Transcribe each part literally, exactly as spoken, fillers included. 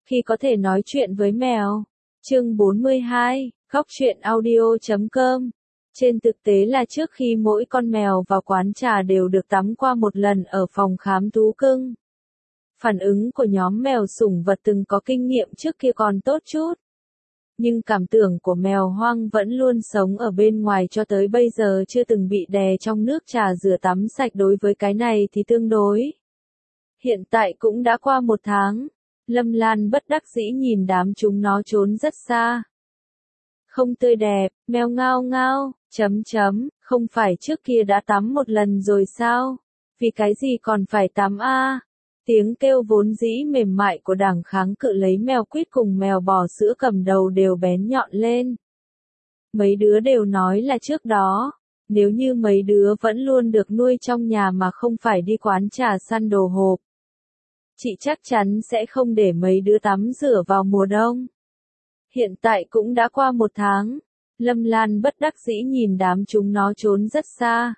Khi có thể nói chuyện với mèo. Chương bốn mươi hai, khóc chuyện audio chấm com. Trên thực tế là trước khi mỗi con mèo vào quán trà đều được tắm qua một lần ở phòng khám thú cưng. Phản ứng của nhóm mèo sủng vật từng có kinh nghiệm trước kia còn tốt chút. Nhưng cảm tưởng của mèo hoang vẫn luôn sống ở bên ngoài cho tới bây giờ chưa từng bị đè trong nước trà rửa tắm sạch, đối với cái này thì tương đối. Hiện tại cũng đã qua một tháng. Lâm Lan bất đắc dĩ nhìn đám chúng nó trốn rất xa. Không tươi đẹp, mèo ngao ngao, chấm chấm, không phải trước kia đã tắm một lần rồi sao? Vì cái gì còn phải tắm a? Tiếng kêu vốn dĩ mềm mại của đảng kháng cự lấy mèo quýt cùng mèo bò sữa cầm đầu đều bén nhọn lên. Mấy đứa đều nói là trước đó, nếu như mấy đứa vẫn luôn được nuôi trong nhà mà không phải đi quán trà săn đồ hộp, chị chắc chắn sẽ không để mấy đứa tắm rửa vào mùa đông. Hiện tại cũng đã qua một tháng, Lâm Lan bất đắc dĩ nhìn đám chúng nó trốn rất xa.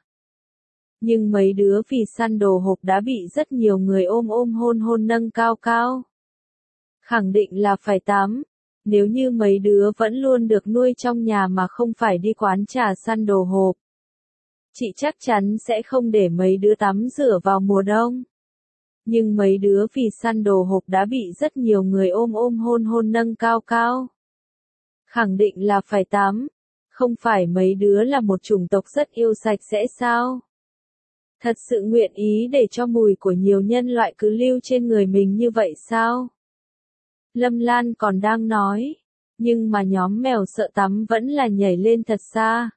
Nhưng mấy đứa vì săn đồ hộp đã bị rất nhiều người ôm ôm hôn hôn nâng cao cao. Khẳng định là phải tắm, nếu như mấy đứa vẫn luôn được nuôi trong nhà mà không phải đi quán trà săn đồ hộp, chị chắc chắn sẽ không để mấy đứa tắm rửa vào mùa đông. Nhưng mấy đứa vì săn đồ hộp đã bị rất nhiều người ôm ôm hôn hôn nâng cao cao. Khẳng định là phải tắm, không phải mấy đứa là một chủng tộc rất yêu sạch sẽ sao? Thật sự nguyện ý để cho mùi của nhiều nhân loại cứ lưu trên người mình như vậy sao? Lâm Lan còn đang nói, nhưng mà nhóm mèo sợ tắm vẫn là nhảy lên thật xa.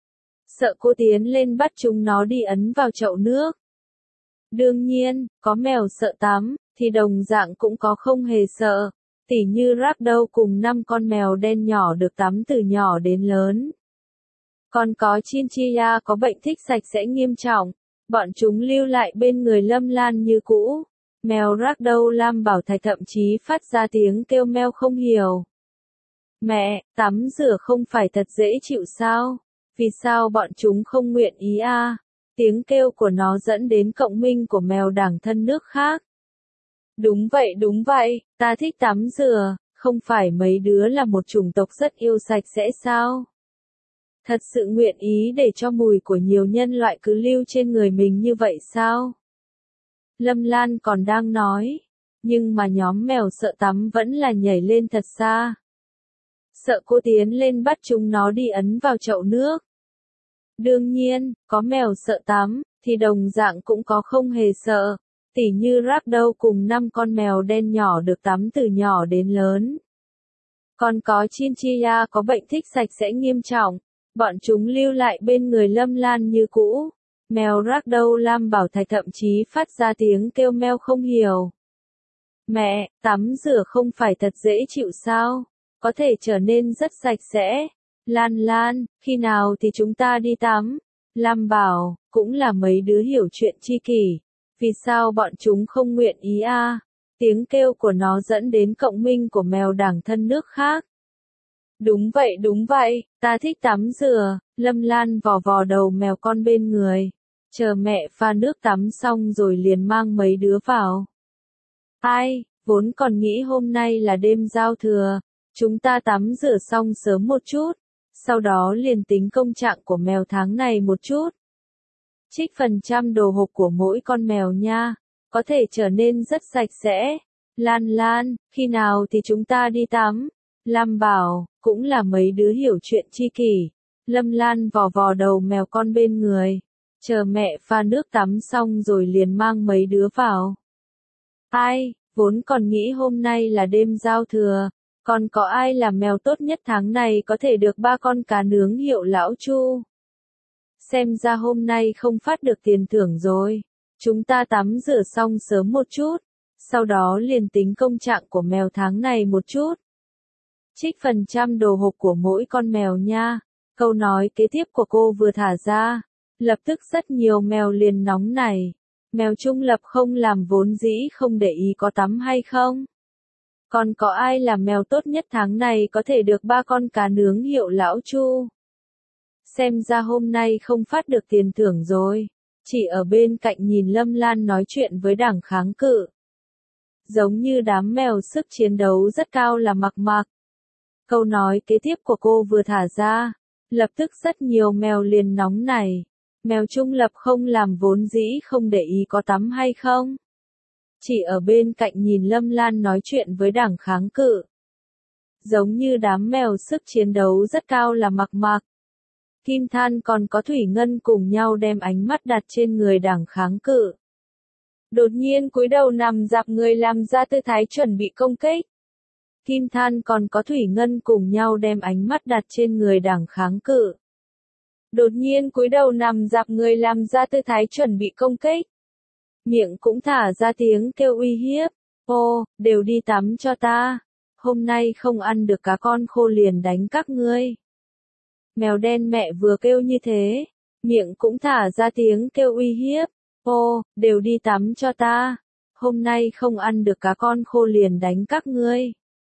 Sợ cô tiến lên bắt chúng nó đi ấn vào chậu nước. Đương nhiên, có mèo sợ tắm, thì đồng dạng cũng có không hề sợ. Tỉ như Ragdoll cùng năm con mèo đen nhỏ được tắm từ nhỏ đến lớn. Còn có Chinchilla có bệnh thích sạch sẽ nghiêm trọng. Bọn chúng lưu lại bên người Lâm Lan như cũ. Mèo Ragdoll Lam Bảo Thạch thậm chí phát ra tiếng kêu meo không hiểu. Mẹ, tắm rửa không phải thật dễ chịu sao? Vì sao bọn chúng không nguyện ý a? À? Tiếng kêu của nó dẫn đến cộng minh của mèo đảng thân nước khác. Đúng vậy đúng vậy, ta thích tắm rửa, không phải mấy đứa là một chủng tộc rất yêu sạch sẽ sao? Thật sự nguyện ý để cho mùi của nhiều nhân loại cứ lưu trên người mình như vậy sao? Lâm Lan còn đang nói, nhưng mà nhóm mèo sợ tắm vẫn là nhảy lên thật xa. Sợ cô tiến lên bắt chúng nó đi ấn vào chậu nước. Đương nhiên, có mèo sợ tắm, thì đồng dạng cũng có không hề sợ. Tỉ như Ragdoll cùng năm con mèo đen nhỏ được tắm từ nhỏ đến lớn. Còn có Chinchilla có bệnh thích sạch sẽ nghiêm trọng. Bọn chúng lưu lại bên người Lâm Lan như cũ. Mèo Ragdoll Lam Bảo Thạch thậm chí phát ra tiếng kêu meo không hiểu. Mẹ, tắm rửa không phải thật dễ chịu sao? Có thể trở nên rất sạch sẽ. Lan Lan, khi nào thì chúng ta đi tắm? Lam bảo, cũng là mấy đứa hiểu chuyện chi kỷ. Vì sao bọn chúng không nguyện ý a? À? Tiếng kêu của nó dẫn đến cộng minh của mèo đảng thân nước khác. Đúng vậy đúng vậy, ta thích tắm rửa. Lâm Lan vò vò đầu mèo con bên người. Chờ mẹ pha nước tắm xong rồi liền mang mấy đứa vào. Ai, vốn còn nghĩ hôm nay là đêm giao thừa. Chúng ta tắm rửa xong sớm một chút. Sau đó liền tính công trạng của mèo tháng này một chút. Trích phần trăm đồ hộp của mỗi con mèo nha. Có thể trở nên rất sạch sẽ. Lan Lan, khi nào thì chúng ta đi tắm? Lam bảo, cũng là mấy đứa hiểu chuyện chi kỷ. Lâm Lan vò vò đầu mèo con bên người. Chờ mẹ pha nước tắm xong rồi liền mang mấy đứa vào. Ai, vốn còn nghĩ hôm nay là đêm giao thừa. Còn có ai là mèo tốt nhất tháng này có thể được ba con cá nướng hiệu Lão Chu? Xem ra hôm nay không phát được tiền thưởng rồi. Chúng ta tắm rửa xong sớm một chút. Sau đó liền tính công trạng của mèo tháng này một chút. Trích phần trăm đồ hộp của mỗi con mèo nha. Câu nói kế tiếp của cô vừa thả ra. Lập tức rất nhiều mèo liền nóng này. Mèo trung lập không làm vốn dĩ không để ý có tắm hay không? Còn có ai là mèo tốt nhất tháng này có thể được ba con cá nướng hiệu Lão Chu? Xem ra hôm nay không phát được tiền thưởng rồi. Chỉ ở bên cạnh nhìn Lâm Lan nói chuyện với đảng kháng cự. Giống như đám mèo sức chiến đấu rất cao là Mặc Mặc. Câu nói kế tiếp của cô vừa thả ra, lập tức rất nhiều mèo liền nóng nảy. Mèo trung lập không làm vốn dĩ không để ý có tắm hay không. Chỉ ở bên cạnh nhìn Lâm Lan nói chuyện với Đảng kháng cự. Giống như đám mèo sức chiến đấu rất cao là Mặc Mặc. Kim Than còn có Thủy Ngân cùng nhau đem ánh mắt đặt trên người Đảng kháng cự. Đột nhiên cúi đầu nằm dạp người làm ra tư thái chuẩn bị công kích. Kim Than còn có Thủy Ngân cùng nhau đem ánh mắt đặt trên người Đảng kháng cự. Đột nhiên cúi đầu nằm dạp người làm ra tư thái chuẩn bị công kích. Miệng cũng thả ra tiếng kêu uy hiếp. Ô, đều đi tắm cho ta. Hôm nay không ăn được cá con khô liền đánh các ngươi. Mèo đen mẹ vừa kêu như thế. Miệng cũng thả ra tiếng kêu uy hiếp. Ô, đều đi tắm cho ta. Hôm nay không ăn được cá con khô liền đánh các ngươi.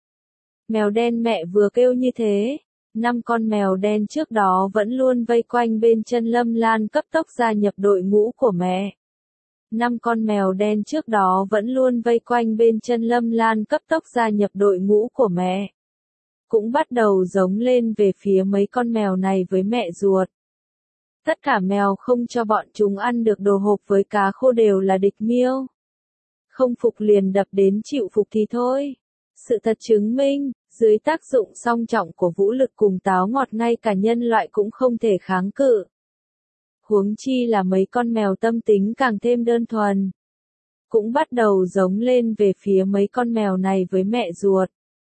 Mèo đen mẹ vừa kêu như thế. Năm con mèo đen trước đó vẫn luôn vây quanh bên chân Lâm Lan cấp tốc gia nhập đội ngũ của mẹ. Năm con mèo đen trước đó vẫn luôn vây quanh bên chân Lâm Lan cấp tốc gia nhập đội ngũ của mẹ. Cũng bắt đầu giống lên về phía mấy con mèo này với mẹ ruột. Tất cả mèo không cho bọn chúng ăn được đồ hộp với cá khô đều là địch miêu. Không phục liền đập đến chịu phục thì thôi. Sự thật chứng minh, dưới tác dụng song trọng của vũ lực cùng táo ngọt ngay cả nhân loại cũng không thể kháng cự. Huống chi là mấy con mèo tâm tính càng thêm đơn thuần. Cũng bắt đầu giống lên về phía mấy con mèo này với mẹ ruột.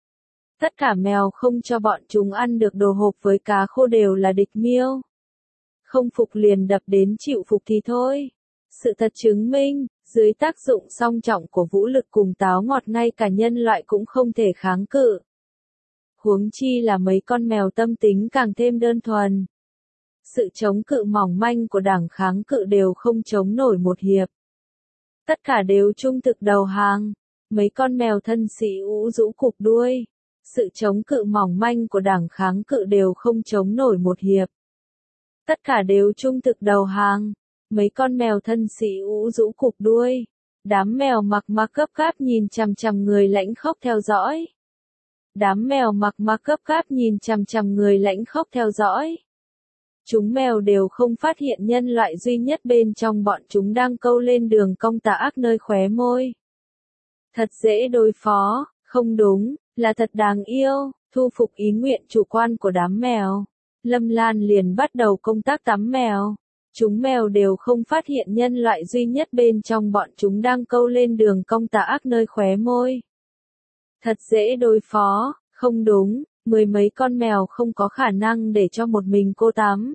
Tất cả mèo không cho bọn chúng ăn được đồ hộp với cá khô đều là địch miêu. Không phục liền đập đến chịu phục thì thôi. Sự thật chứng minh, dưới tác dụng song trọng của vũ lực cùng táo ngọt ngay cả nhân loại cũng không thể kháng cự. Huống chi là mấy con mèo tâm tính càng thêm đơn thuần. Sự chống cự mỏng manh của Đảng kháng cự đều không chống nổi một hiệp. Tất cả đều trung thực đầu hàng. Mấy con mèo thân sĩ ú rũ cụp đuôi. Sự chống cự mỏng manh của Đảng kháng cự đều không chống nổi một hiệp. Tất cả đều trung thực đầu hàng. Mấy con mèo thân sĩ ú rũ cụp đuôi. Đám mèo Mặc Mặc gấp gáp nhìn chằm chằm người lãnh khốc theo dõi. Đám mèo Mặc Mặc gấp gáp nhìn chằm chằm người lãnh khốc theo dõi. Chúng mèo đều không phát hiện nhân loại duy nhất bên trong bọn chúng đang câu lên đường cong tà ác nơi khóe môi. Thật dễ đối phó, không đúng, là thật đáng yêu, thu phục ý nguyện chủ quan của đám mèo. Lâm Lan liền bắt đầu công tác tắm mèo. Chúng mèo đều không phát hiện nhân loại duy nhất bên trong bọn chúng đang câu lên đường cong tà ác nơi khóe môi. Thật dễ đối phó, không đúng, mười mấy con mèo không có khả năng để cho một mình cô tắm.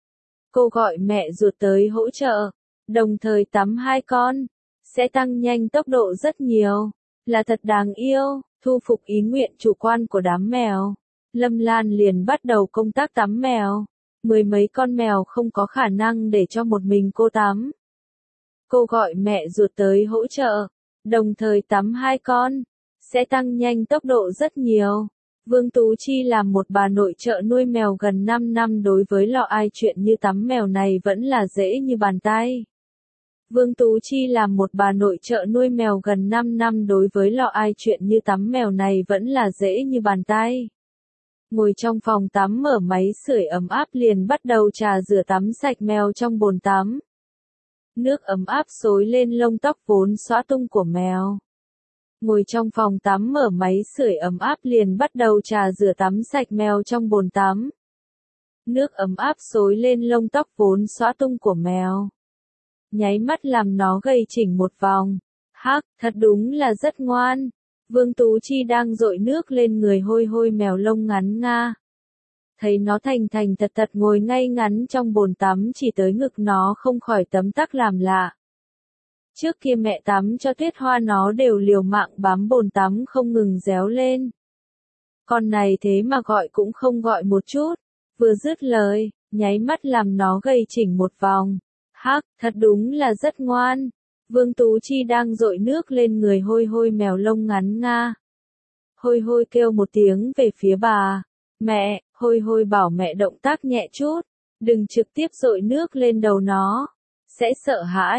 Cô gọi mẹ ruột tới hỗ trợ, đồng thời tắm hai con, sẽ tăng nhanh tốc độ rất nhiều, là thật đáng yêu, thu phục ý nguyện chủ quan của đám mèo. Lâm Lan liền bắt đầu công tác tắm mèo. Mười mấy con mèo không có khả năng để cho một mình cô tắm. Cô gọi mẹ ruột tới hỗ trợ, đồng thời tắm hai con, sẽ tăng nhanh tốc độ rất nhiều. Vương Tú Chi làm một bà nội trợ nuôi mèo gần năm năm đối với lọ ai chuyện như tắm mèo này vẫn là dễ như bàn tay. Vương Tú Chi làm một bà nội trợ nuôi mèo gần năm năm đối với lọ ai chuyện như tắm mèo này vẫn là dễ như bàn tay. Ngồi trong phòng tắm mở máy sưởi ấm áp liền bắt đầu trà rửa tắm sạch mèo trong bồn tắm. Nước ấm áp xối lên lông tóc vốn xõa tung của mèo. Ngồi trong phòng tắm mở máy sưởi ấm áp liền bắt đầu trà rửa tắm sạch mèo trong bồn tắm. Nước ấm áp xối lên lông tóc vốn xõa tung của mèo. Nháy mắt làm nó gầy chỉnh một vòng. Hắc, thật đúng là rất ngoan. Vương Tú Chi đang dội nước lên người hôi hôi mèo lông ngắn nga. Thấy nó thành thành thật thật ngồi ngay ngắn trong bồn tắm chỉ tới ngực nó không khỏi tấm tắc làm lạ. Trước kia mẹ tắm cho Tuyết Hoa nó đều liều mạng bám bồn tắm không ngừng réo lên. Con này thế mà gọi cũng không gọi một chút. Vừa dứt lời, nháy mắt làm nó gầy chỉnh một vòng. Hắc, thật đúng là rất ngoan. Vương Tú Chi đang dội nước lên người hôi hôi mèo lông ngắn nga. Hôi hôi kêu một tiếng về phía bà. Mẹ, hôi hôi bảo mẹ động tác nhẹ chút. Đừng trực tiếp dội nước lên đầu nó. Sẽ sợ hãi.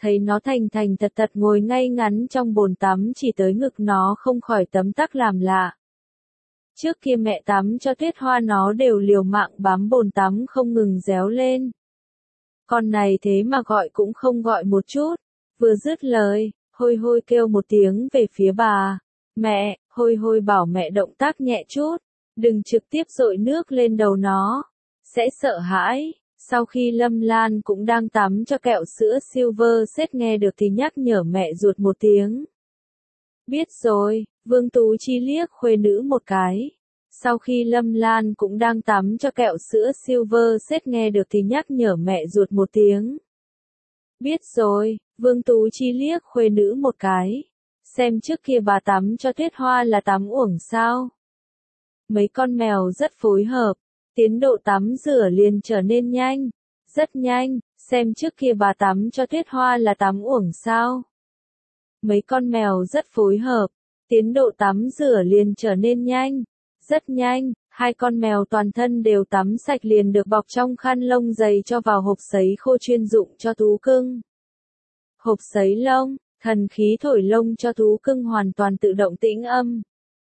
thấy nó thành thành thật thật ngồi ngay ngắn trong bồn tắm chỉ tới ngực nó không khỏi tấm tắc làm lạ. Trước kia mẹ tắm cho Tuyết Hoa nó đều liều mạng bám bồn tắm không ngừng réo lên. Con này thế mà gọi cũng không gọi một chút. Vừa dứt lời, Hôi Hôi kêu một tiếng về phía bà. Mẹ, Hôi Hôi bảo mẹ động tác nhẹ chút, đừng trực tiếp dội nước lên đầu nó, sẽ sợ hãi. Sau khi Lâm Lan cũng đang tắm cho kẹo sữa Silver Set nghe được thì nhắc nhở mẹ ruột một tiếng. Biết rồi, Vương Tú Chi liếc khuê nữ một cái. Sau khi Lâm Lan cũng đang tắm cho kẹo sữa Silver Set nghe được thì nhắc nhở mẹ ruột một tiếng. Biết rồi, Vương Tú Chi liếc khuê nữ một cái. Xem trước kia bà tắm cho Tuyết Hoa là tắm uổng sao. Mấy con mèo rất phối hợp, tiến độ tắm rửa liền trở nên nhanh, rất nhanh, xem trước kia bà tắm cho Tuyết Hoa là tắm uổng sao. Mấy con mèo rất phối hợp, tiến độ tắm rửa liền trở nên nhanh, rất nhanh, hai con mèo toàn thân đều tắm sạch liền được bọc trong khăn lông dày cho vào hộp sấy khô chuyên dụng cho thú cưng. Hộp sấy lông, thần khí thổi lông cho thú cưng hoàn toàn tự động tĩnh âm.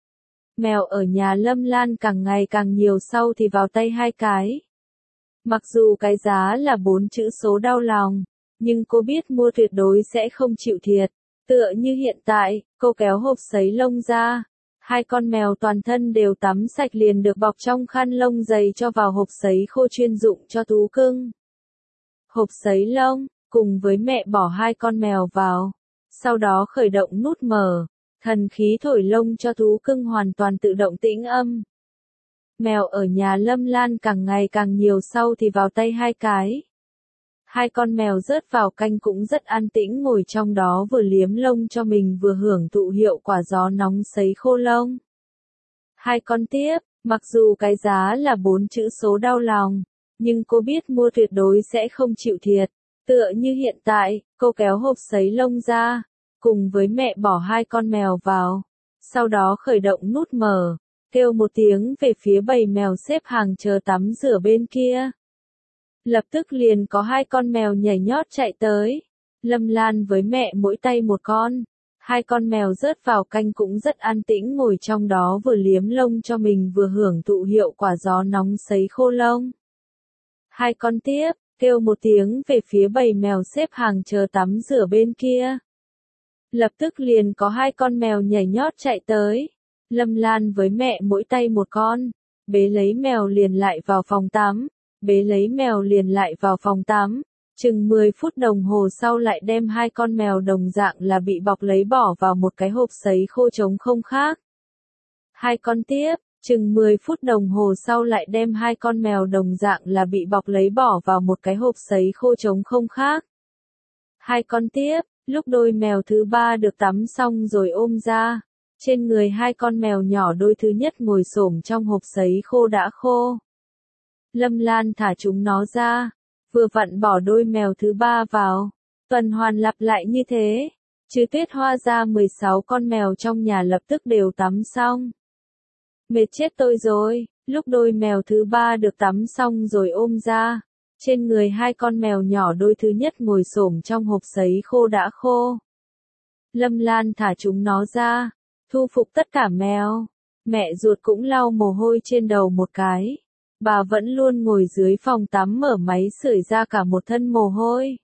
Mèo ở nhà Lâm Lan càng ngày càng nhiều sau thì vào tay hai cái. Mặc dù cái giá là bốn chữ số đau lòng, nhưng cô biết mua tuyệt đối sẽ không chịu thiệt. Tựa như hiện tại, cô kéo hộp sấy lông ra. Hai con mèo toàn thân đều tắm sạch liền được bọc trong khăn lông dày cho vào hộp sấy khô chuyên dụng cho thú cưng. Hộp sấy lông, cùng với mẹ bỏ hai con mèo vào. Sau đó khởi động nút mở. Thần khí thổi lông cho thú cưng hoàn toàn tự động tĩnh âm. Mèo ở nhà Lâm Lan càng ngày càng nhiều sau thì vào tay hai cái. Hai con mèo rớt vào canh cũng rất an tĩnh ngồi trong đó vừa liếm lông cho mình vừa hưởng thụ hiệu quả gió nóng sấy khô lông. Hai con tiếp, mặc dù cái giá là bốn chữ số đau lòng, nhưng cô biết mua tuyệt đối sẽ không chịu thiệt. Tựa như hiện tại, cô kéo hộp sấy lông ra, cùng với mẹ bỏ hai con mèo vào. Sau đó khởi động nút mở, kêu một tiếng về phía bầy mèo xếp hàng chờ tắm rửa bên kia. Lập tức liền có hai con mèo nhảy nhót chạy tới. Lâm Lan với mẹ mỗi tay một con. Hai con mèo rớt vào canh cũng rất an tĩnh ngồi trong đó vừa liếm lông cho mình vừa hưởng thụ hiệu quả gió nóng sấy khô lông. Hai con tiếp, kêu một tiếng về phía bầy mèo xếp hàng chờ tắm rửa bên kia. Lập tức liền có hai con mèo nhảy nhót chạy tới. Lâm Lan với mẹ mỗi tay một con. Bế lấy mèo liền lại vào phòng tắm. Bế lấy mèo liền lại vào phòng tắm. Chừng mười phút đồng hồ sau lại đem hai con mèo đồng dạng là bị bọc lấy bỏ vào một cái hộp sấy khô trống không khác. Hai con tiếp, chừng mười phút đồng hồ sau lại đem hai con mèo đồng dạng là bị bọc lấy bỏ vào một cái hộp sấy khô trống không khác. Hai con tiếp, lúc đôi mèo thứ ba được tắm xong rồi ôm ra. Trên người hai con mèo nhỏ đôi thứ nhất ngồi xổm trong hộp sấy khô đã khô. Lâm Lan thả chúng nó ra, vừa vặn bỏ đôi mèo thứ ba vào. Tuần hoàn lặp lại như thế, trừ Tuyết Hoa ra mười sáu con mèo trong nhà lập tức đều tắm xong. Mệt chết tôi rồi, lúc đôi mèo thứ ba được tắm xong rồi ôm ra. Trên người hai con mèo nhỏ đôi thứ nhất ngồi xổm trong hộp sấy khô đã khô. Lâm Lan thả chúng nó ra, thu phục tất cả mèo. Mẹ ruột cũng lau mồ hôi trên đầu một cái. Bà vẫn luôn ngồi dưới phòng tắm mở máy sưởi ra cả một thân mồ hôi.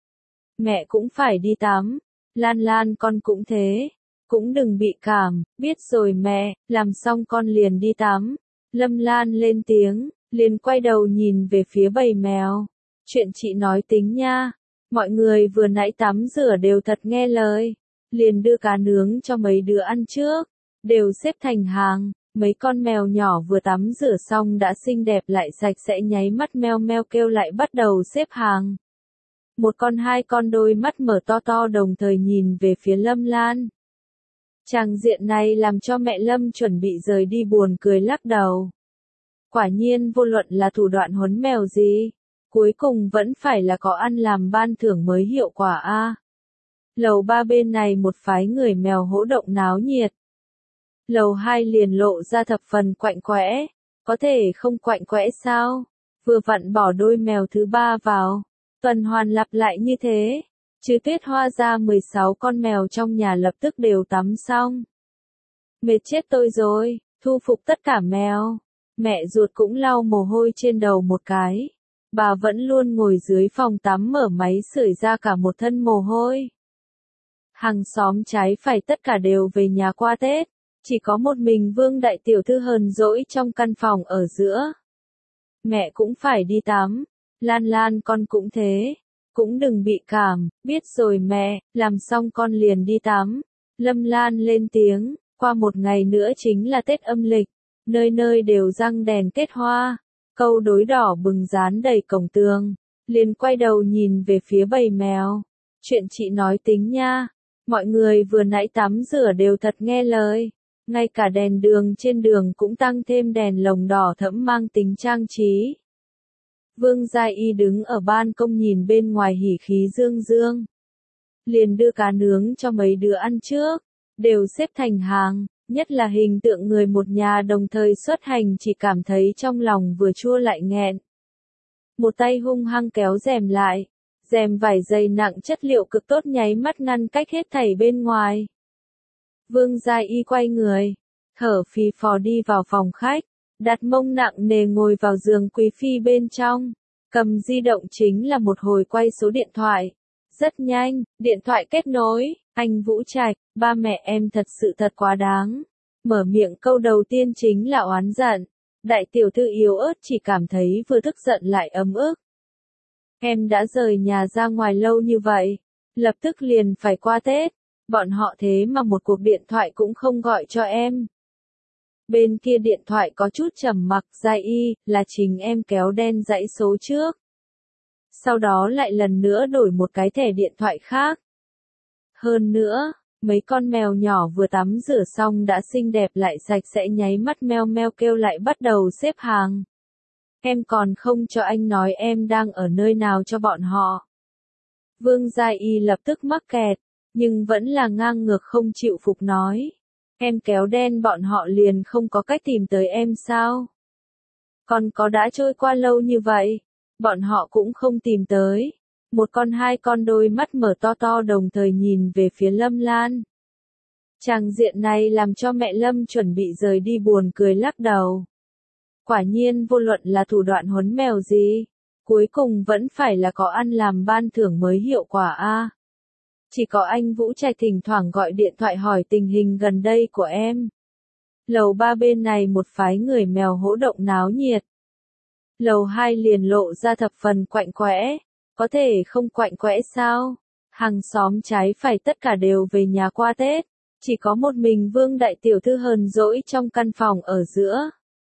Mẹ cũng phải đi tắm. Lan Lan con cũng thế. Cũng đừng bị cảm, biết rồi mẹ, làm xong con liền đi tắm. Lâm Lan lên tiếng, liền quay đầu nhìn về phía bầy mèo. Chuyện chị nói tính nha. Mọi người vừa nãy tắm rửa đều thật nghe lời. Liền đưa cá nướng cho mấy đứa ăn trước. Đều xếp thành hàng. Mấy con mèo nhỏ vừa tắm rửa xong đã xinh đẹp lại sạch sẽ nháy mắt meo meo kêu lại bắt đầu xếp hàng. Một con hai con đôi mắt mở to to đồng thời nhìn về phía Lâm Lan. Tràng diện này làm cho mẹ Lâm chuẩn bị rời đi buồn cười lắc đầu. Quả nhiên vô luận là thủ đoạn huấn mèo gì, cuối cùng vẫn phải là có ăn làm ban thưởng mới hiệu quả a. Lầu ba bên này một phái người mèo hỗ động náo nhiệt. Lầu hai liền lộ ra thập phần quạnh quẽ, có thể không quạnh quẽ sao? Vừa vặn bỏ đôi mèo thứ ba vào, tuần hoàn lặp lại như thế. Chứ Tuyết Hoa ra mười sáu con mèo trong nhà lập tức đều tắm xong. Mệt chết tôi rồi, thu phục tất cả mèo. Mẹ ruột cũng lau mồ hôi trên đầu một cái. Bà vẫn luôn ngồi dưới phòng tắm mở máy sưởi ra cả một thân mồ hôi. Hàng xóm trái phải tất cả đều về nhà qua Tết. Chỉ có một mình Vương đại tiểu thư hờn dỗi trong căn phòng ở giữa. Mẹ cũng phải đi tắm. Lan Lan con cũng thế. Cũng đừng bị cảm, biết rồi mẹ, làm xong con liền đi tắm. Lâm Lan lên tiếng, qua một ngày nữa chính là Tết âm lịch. Nơi nơi đều răng đèn kết hoa. Câu đối đỏ bừng dán đầy cổng tường. Liền quay đầu nhìn về phía bầy mèo. Chuyện chị nói tính nha. Mọi người vừa nãy tắm rửa đều thật nghe lời. Ngay cả đèn đường trên đường cũng tăng thêm đèn lồng đỏ thẫm mang tính trang trí. Vương Gia Y đứng ở ban công nhìn bên ngoài hỉ khí dương dương. Liền đưa cá nướng cho mấy đứa ăn trước. Đều xếp thành hàng, nhất là hình tượng người một nhà đồng thời xuất hành chỉ cảm thấy trong lòng vừa chua lại nghẹn. Một tay hung hăng kéo rèm lại. Rèm vải dày nặng chất liệu cực tốt nháy mắt ngăn cách hết thảy bên ngoài. Vương Gia Y quay người, thở phì phò đi vào phòng khách, đặt mông nặng nề ngồi vào giường quý phi bên trong, cầm di động chính là một hồi quay số điện thoại. Rất nhanh, điện thoại kết nối, anh Vũ Trạch, ba mẹ em thật sự thật quá đáng. Mở miệng câu đầu tiên chính là oán giận. Đại tiểu thư yếu ớt chỉ cảm thấy vừa tức giận lại ấm ức. Em đã rời nhà ra ngoài lâu như vậy, lập tức liền phải qua Tết, bọn họ thế mà một cuộc điện thoại cũng không gọi cho em. Bên kia điện thoại có chút trầm mặc. Gia Y, là chính em kéo đen dãy số trước. Sau đó lại lần nữa đổi một cái thẻ điện thoại khác. Hơn nữa, mấy con mèo nhỏ vừa tắm rửa xong đã xinh đẹp lại sạch sẽ nháy mắt meo meo kêu lại bắt đầu xếp hàng. Em còn không cho anh nói em đang ở nơi nào cho bọn họ. Vương Gia Y lập tức mắc kẹt, nhưng vẫn là ngang ngược không chịu phục nói. Em kéo đen bọn họ liền không có cách tìm tới em sao? Còn có đã trôi qua lâu như vậy, bọn họ cũng không tìm tới. Một con hai con đôi mắt mở to to đồng thời nhìn về phía Lâm Lan. Tràng diện này làm cho mẹ Lâm chuẩn bị rời đi buồn cười lắc đầu. Quả nhiên vô luận là thủ đoạn huấn mèo gì, cuối cùng vẫn phải là có ăn làm ban thưởng mới hiệu quả a. Chỉ có anh Vũ Trạch thỉnh thoảng gọi điện thoại hỏi tình hình gần đây của em. Lầu ba bên này một phái người mèo hỗ động náo nhiệt. Lầu hai liền lộ ra thập phần quạnh quẽ. Có thể không quạnh quẽ sao? Hàng xóm trái phải tất cả đều về nhà qua Tết. Chỉ có một mình Vương đại tiểu thư hờn dỗi trong căn phòng ở giữa.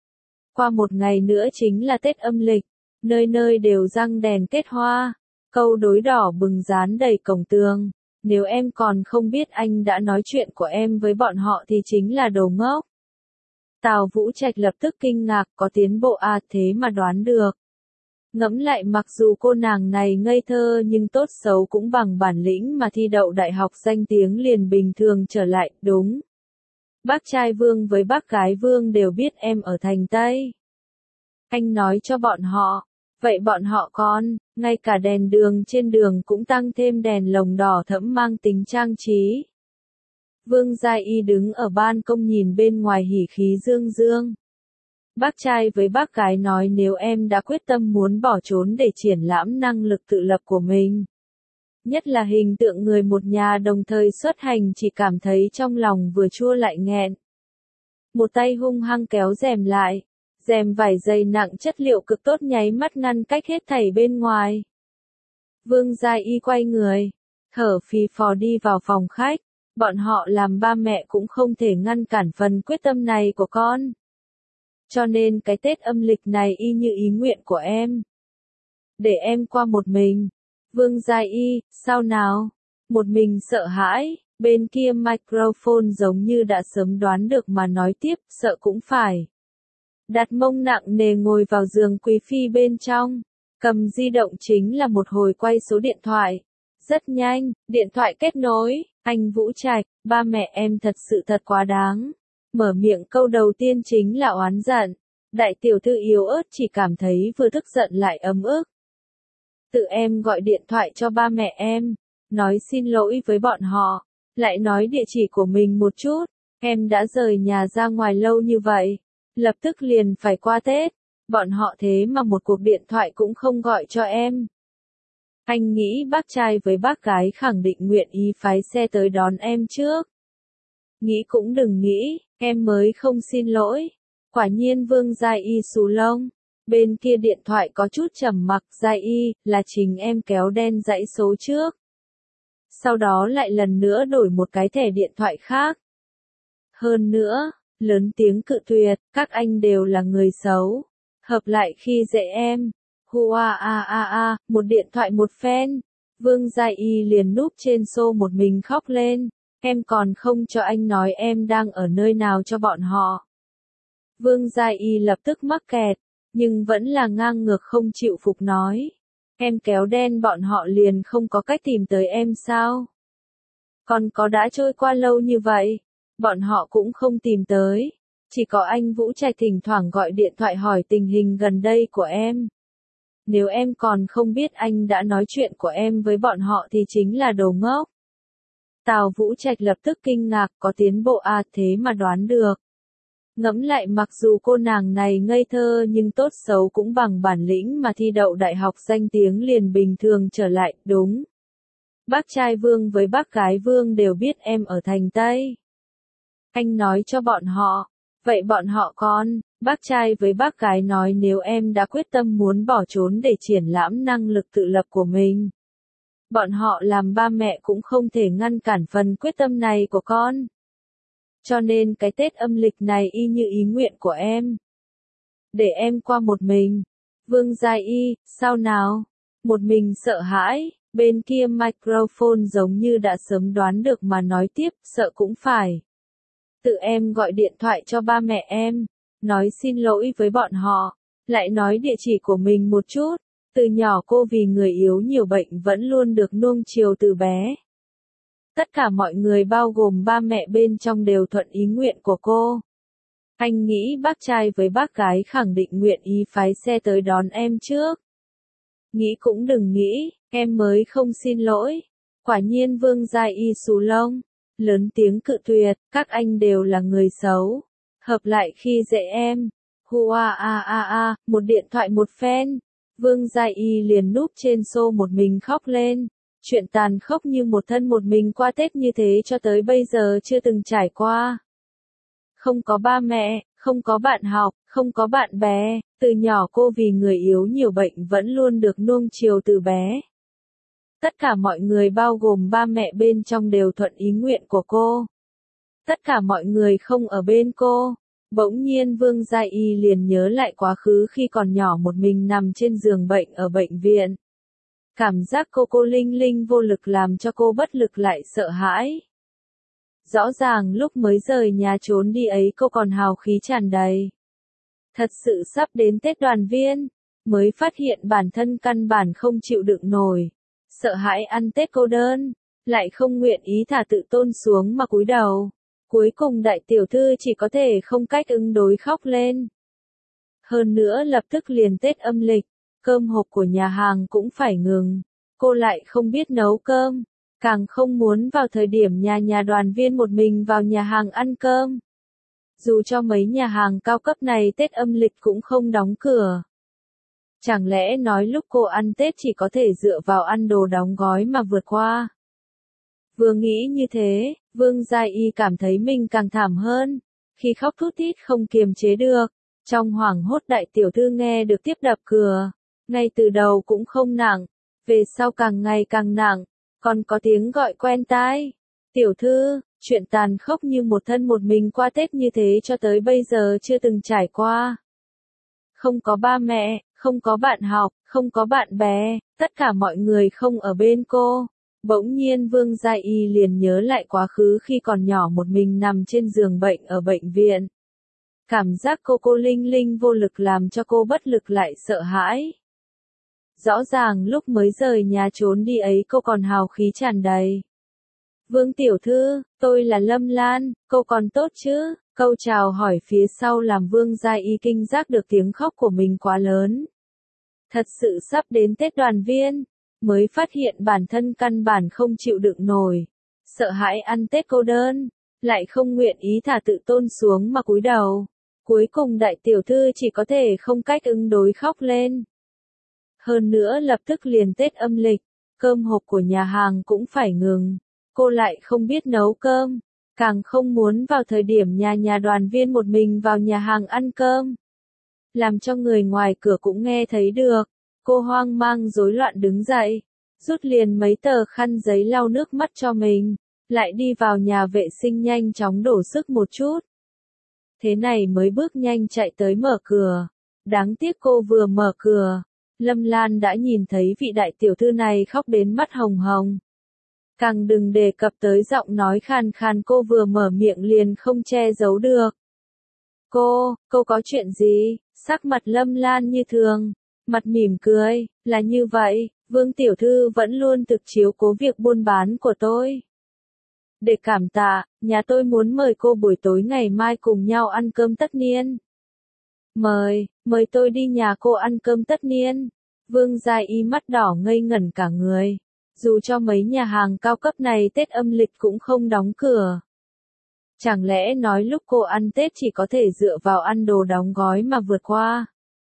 Qua một ngày nữa chính là Tết âm lịch. Nơi nơi đều răng đèn kết hoa. Câu đối đỏ bừng dán đầy cổng tường. Nếu em còn không biết anh đã nói chuyện của em với bọn họ thì chính là đồ ngốc. Tào Vũ Trạch lập tức kinh ngạc, có tiến bộ à, thế mà đoán được. Ngẫm lại mặc dù cô nàng này ngây thơ nhưng tốt xấu cũng bằng bản lĩnh mà thi đậu đại học danh tiếng liền bình thường trở lại, đúng. Bác trai Vương với bác gái Vương đều biết em ở thành Tây. Anh nói cho bọn họ, vậy bọn họ còn, ngay cả đèn đường trên đường cũng tăng thêm đèn lồng đỏ thẫm mang tính trang trí. Vương Gia Y đứng ở ban công nhìn bên ngoài hỉ khí dương dương. Bác trai với bác gái nói nếu em đã quyết tâm muốn bỏ trốn để triển lãm năng lực tự lập của mình. Nhất là hình tượng người một nhà đồng thời xuất hành chỉ cảm thấy trong lòng vừa chua lại nghẹn. Một tay hung hăng kéo rèm lại. Rèm vải dày nặng chất liệu cực tốt nháy mắt ngăn cách hết thảy bên ngoài. Vương Gia Y quay người, thở phì phò đi vào phòng khách. Bọn họ làm ba mẹ cũng không thể ngăn cản phần quyết tâm này của con. Cho nên cái Tết âm lịch này y như ý nguyện của em. Để em qua một mình. Vương Gia Y, sao nào? Một mình sợ hãi, bên kia microphone giống như đã sớm đoán được mà nói tiếp, sợ cũng phải. Đặt mông nặng nề ngồi vào giường quý phi bên trong, cầm di động chính là một hồi quay số điện thoại. Rất nhanh, điện thoại kết nối, anh Vũ Trạch, ba mẹ em thật sự thật quá đáng. Mở miệng câu đầu tiên chính là oán giận. Đại tiểu thư yếu ớt chỉ cảm thấy vừa tức giận lại ấm ức. Tự em gọi điện thoại cho ba mẹ em. nói xin lỗi với bọn họ, lại nói địa chỉ của mình một chút, em đã rời nhà ra ngoài lâu như vậy, lập tức liền phải qua Tết, bọn họ thế mà một cuộc điện thoại cũng không gọi cho em. Anh nghĩ bác trai với bác gái khẳng định nguyện ý phái xe tới đón em trước. Nghĩ cũng đừng nghĩ, em mới không xin lỗi. Quả nhiên Vương Gia Y xù lông. Bên kia điện thoại có chút trầm mặc, Gia Y, là chính em kéo đen dãy số trước. Sau đó lại lần nữa đổi một cái thẻ điện thoại khác. Hơn nữa, lớn tiếng cự tuyệt, các anh đều là người xấu. Hợp lại khi dễ em. Hua a a a, một điện thoại một phen. Vương Gia Y liền núp trên xô một mình khóc lên. Em còn không cho anh nói em đang ở nơi nào cho bọn họ. Vương Gia Y lập tức mắc kẹt, nhưng vẫn là ngang ngược không chịu phục nói. Em kéo đen bọn họ liền không có cách tìm tới em sao? Còn có đã trôi qua lâu như vậy, bọn họ cũng không tìm tới. Chỉ có anh Vũ Trạch thỉnh thoảng gọi điện thoại hỏi tình hình gần đây của em. Nếu em còn không biết anh đã nói chuyện của em với bọn họ thì chính là đồ ngốc. Tào Vũ Trạch lập tức kinh ngạc, có tiến bộ à, thế mà đoán được. Ngẫm lại mặc dù cô nàng này ngây thơ nhưng tốt xấu cũng bằng bản lĩnh mà thi đậu đại học danh tiếng liền bình thường trở lại, đúng. Bác trai Vương với bác gái Vương đều biết em ở thành Tây. Anh nói cho bọn họ, vậy bọn họ con, bác trai với bác gái nói nếu em đã quyết tâm muốn bỏ trốn để triển lãm năng lực tự lập của mình. Bọn họ làm ba mẹ cũng không thể ngăn cản phần quyết tâm này của con. Cho nên cái Tết âm lịch này y như ý nguyện của em. Để em qua một mình. Vương Gia Y, sao nào? Một mình sợ hãi, bên kia microphone giống như đã sớm đoán được mà nói tiếp, sợ cũng phải. Tự em gọi điện thoại cho ba mẹ em, nói xin lỗi với bọn họ, lại nói địa chỉ của mình một chút. Từ nhỏ cô vì người yếu nhiều bệnh vẫn luôn được nuông chiều từ bé. Tất cả mọi người bao gồm ba mẹ bên trong đều thuận ý nguyện của cô. Anh nghĩ bác trai với bác gái khẳng định nguyện ý phái xe tới đón em trước. Nghĩ cũng đừng nghĩ, em mới không xin lỗi. Quả nhiên Vương Gia Y xù lông. Lớn tiếng cự tuyệt, các anh đều là người xấu. Hợp lại khi dễ em. Hua a a a, một điện thoại một phen. Vương Gia Y liền núp trên xô một mình khóc lên. Chuyện tàn khốc như một thân một mình qua Tết như thế cho tới bây giờ chưa từng trải qua. Không có ba mẹ, không có bạn học, không có bạn bè, từ nhỏ cô vì người yếu nhiều bệnh vẫn luôn được nuông chiều từ bé. Tất cả mọi người bao gồm ba mẹ bên trong đều thuận ý nguyện của cô. Tất cả mọi người không ở bên cô. Bỗng nhiên Vương Gia Y liền nhớ lại quá khứ khi còn nhỏ một mình nằm trên giường bệnh ở bệnh viện. Cảm giác cô cô linh linh vô lực làm cho cô bất lực lại sợ hãi. Rõ ràng lúc mới rời nhà trốn đi ấy cô còn hào khí tràn đầy. Thật sự sắp đến Tết đoàn viên, mới phát hiện bản thân căn bản không chịu đựng nổi. Sợ hãi ăn Tết cô đơn, lại không nguyện ý thả tự tôn xuống mà cúi đầu. Cuối cùng đại tiểu thư chỉ có thể không cách ứng đối khóc lên. Hơn nữa lập tức liền Tết âm lịch, cơm hộp của nhà hàng cũng phải ngừng. Cô lại không biết nấu cơm, càng không muốn vào thời điểm nhà nhà đoàn viên một mình vào nhà hàng ăn cơm. Dù cho mấy nhà hàng cao cấp này Tết âm lịch cũng không đóng cửa. Chẳng lẽ nói lúc cô ăn Tết chỉ có thể dựa vào ăn đồ đóng gói mà vượt qua? Vừa nghĩ như thế, Vương Gia Y cảm thấy mình càng thảm hơn. Khi khóc thút thít không kiềm chế được, trong hoảng hốt đại tiểu thư nghe được tiếp đập cửa. Ngay từ đầu cũng không nặng, về sau càng ngày càng nặng, còn có tiếng gọi quen tai. Tiểu thư, chuyện tàn khốc như một thân một mình qua Tết như thế cho tới bây giờ chưa từng trải qua. Không có ba mẹ, không có bạn học, không có bạn bè, tất cả mọi người không ở bên cô. Bỗng nhiên Vương Gia Y liền nhớ lại quá khứ khi còn nhỏ một mình nằm trên giường bệnh ở bệnh viện. Cảm giác cô cô linh linh vô lực làm cho cô bất lực lại sợ hãi. Rõ ràng lúc mới rời nhà trốn đi ấy cô còn hào khí tràn đầy. Vương tiểu thư, tôi là Lâm Lan, cô còn tốt chứ? Câu chào hỏi phía sau làm Vương Gia Y kinh giác được tiếng khóc của mình quá lớn. Thật sự sắp đến Tết đoàn viên, mới phát hiện bản thân căn bản không chịu đựng nổi. Sợ hãi ăn Tết cô đơn, lại không nguyện ý thả tự tôn xuống mà cúi đầu. Cuối cùng đại tiểu thư chỉ có thể không cách ứng đối khóc lên. Hơn nữa lập tức liền Tết âm lịch, cơm hộp của nhà hàng cũng phải ngừng. Cô lại không biết nấu cơm, càng không muốn vào thời điểm nhà nhà đoàn viên một mình vào nhà hàng ăn cơm. Làm cho người ngoài cửa cũng nghe thấy được. Cô hoang mang rối loạn đứng dậy, rút liền mấy tờ khăn giấy lau nước mắt cho mình, lại đi vào nhà vệ sinh nhanh chóng đổ sức một chút. Thế này mới bước nhanh chạy tới mở cửa. Đáng tiếc cô vừa mở cửa, Lâm Lan đã nhìn thấy vị đại tiểu thư này khóc đến mắt hồng hồng. Càng đừng đề cập tới giọng nói khàn khàn cô vừa mở miệng liền không che giấu được. Cô, cô có chuyện gì? Sắc mặt Lâm Lan như thường, mặt mỉm cười, là như vậy, Vương tiểu thư vẫn luôn thực chiếu cố việc buôn bán của tôi. Để cảm tạ, nhà tôi muốn mời cô buổi tối ngày mai cùng nhau ăn cơm tất niên. Mời, mời tôi đi nhà cô ăn cơm tất niên. Vương Gia Y mắt đỏ ngây ngẩn cả người. Dù cho mấy nhà hàng cao cấp này Tết âm lịch cũng không đóng cửa. Chẳng lẽ nói lúc cô ăn Tết chỉ có thể dựa vào ăn đồ đóng gói mà vượt qua?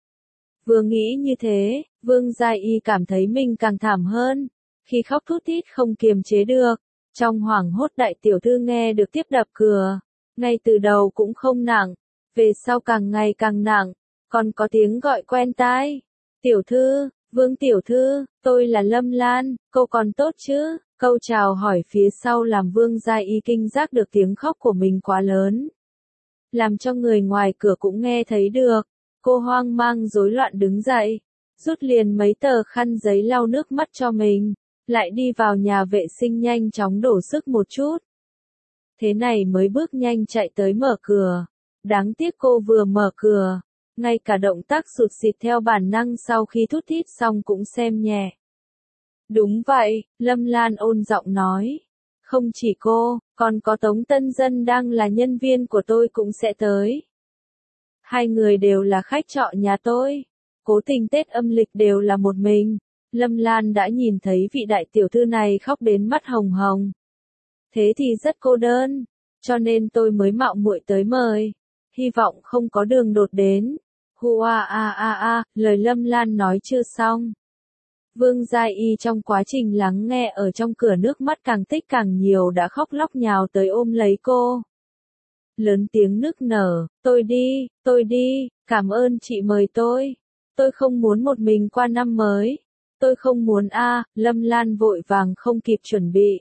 Vừa nghĩ như thế, Vương Gia Y cảm thấy mình càng thảm hơn. Khi khóc thút thít không kiềm chế được, trong hoảng hốt đại tiểu thư nghe được tiếp đập cửa. Ngay từ đầu cũng không nặng, về sau càng ngày càng nặng, còn có tiếng gọi quen tai. Tiểu thư, Vương tiểu thư, tôi là Lâm Lan, cô còn tốt chứ? Câu chào hỏi phía sau làm Vương Gia Y kinh giác được tiếng khóc của mình quá lớn. Làm cho người ngoài cửa cũng nghe thấy được. Cô hoang mang rối loạn đứng dậy, rút liền mấy tờ khăn giấy lau nước mắt cho mình, lại đi vào nhà vệ sinh nhanh chóng đổ sức một chút. Thế này mới bước nhanh chạy tới mở cửa. Đáng tiếc cô vừa mở cửa, ngay cả động tác sụt sịt theo bản năng sau khi thút thít xong cũng xem nhẹ. Đúng vậy, Lâm Lan ôn giọng nói. Không chỉ cô, còn có Tống Tân Dân đang là nhân viên của tôi cũng sẽ tới. Hai người đều là khách trọ nhà tôi. Cố tình Tết âm lịch đều là một mình. Lâm Lan đã nhìn thấy vị đại tiểu thư này khóc đến mắt hồng hồng. Thế thì rất cô đơn, cho nên tôi mới mạo muội tới mời. Hy vọng không có đường đột đến. Hua a a a, lời Lâm Lan nói chưa xong. Vương Gia Y trong quá trình lắng nghe ở trong cửa nước mắt càng tích càng nhiều đã khóc lóc nhào tới ôm lấy cô. Lớn tiếng nức nở, tôi đi, tôi đi, cảm ơn chị mời tôi. Tôi không muốn một mình qua năm mới. Tôi không muốn a, à, Lâm Lan vội vàng không kịp chuẩn bị.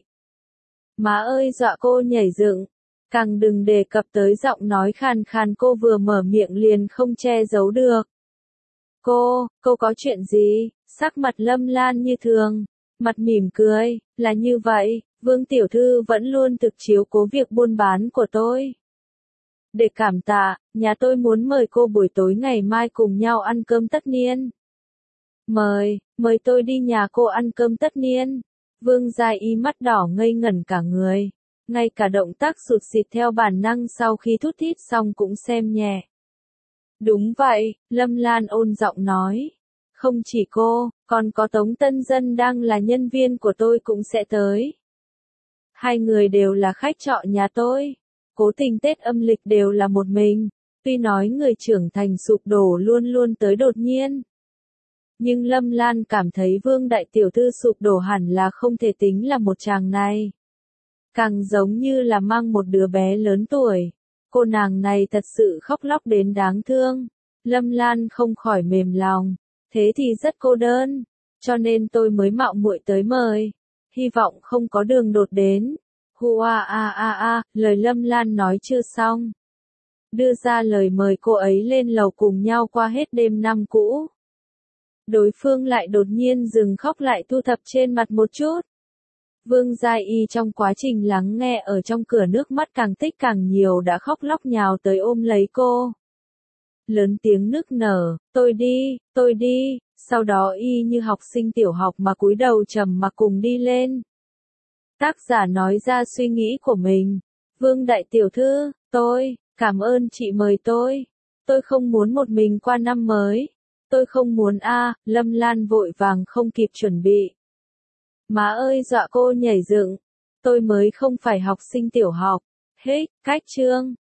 Má ơi dọa cô nhảy dựng. Càng đừng đề cập tới giọng nói khàn khàn cô vừa mở miệng liền không che giấu được. Cô, cô có chuyện gì? Sắc mặt Lâm Lan như thường, mặt mỉm cười, là như vậy, Vương tiểu thư vẫn luôn thực chiếu cố việc buôn bán của tôi. Để cảm tạ, nhà tôi muốn mời cô buổi tối ngày mai cùng nhau ăn cơm tất niên. Mời, mời tôi đi nhà cô ăn cơm tất niên. Vương Gia Y mắt đỏ ngây ngẩn cả người. Ngay cả động tác sụt sịt theo bản năng sau khi thút thít xong cũng xem nhẹ. Đúng vậy, Lâm Lan ôn giọng nói. Không chỉ cô, còn có Tống Tân Dân đang là nhân viên của tôi cũng sẽ tới. Hai người đều là khách trọ nhà tôi. Cố tình Tết âm lịch đều là một mình. Tuy nói người trưởng thành sụp đổ luôn luôn tới đột nhiên. Nhưng Lâm Lan cảm thấy Vương đại tiểu thư sụp đổ hẳn là không thể tính là một chàng này. Càng giống như là mang một đứa bé lớn tuổi. Cô nàng này thật sự khóc lóc đến đáng thương. Lâm Lan không khỏi mềm lòng. Thế thì rất cô đơn. Cho nên tôi mới mạo muội tới mời. Hy vọng không có đường đột đến. Hua a a a, lời Lâm Lan nói chưa xong. Đưa ra lời mời cô ấy lên lầu cùng nhau qua hết đêm năm cũ. Đối phương lại đột nhiên dừng khóc lại thu thập trên mặt một chút. Vương Gia Y trong quá trình lắng nghe ở trong cửa nước mắt càng tích càng nhiều đã khóc lóc nhào tới ôm lấy cô. Lớn tiếng nức nở, tôi đi, tôi đi, sau đó y như học sinh tiểu học mà cúi đầu trầm mặc cùng đi lên. Tác giả nói ra suy nghĩ của mình. Vương đại tiểu thư, tôi, cảm ơn chị mời tôi. Tôi không muốn một mình qua năm mới. Tôi không muốn a, à, Lâm Lan vội vàng không kịp chuẩn bị. Má ơi dọa cô nhảy dựng. Tôi mới không phải học sinh tiểu học. Hết, cách chương.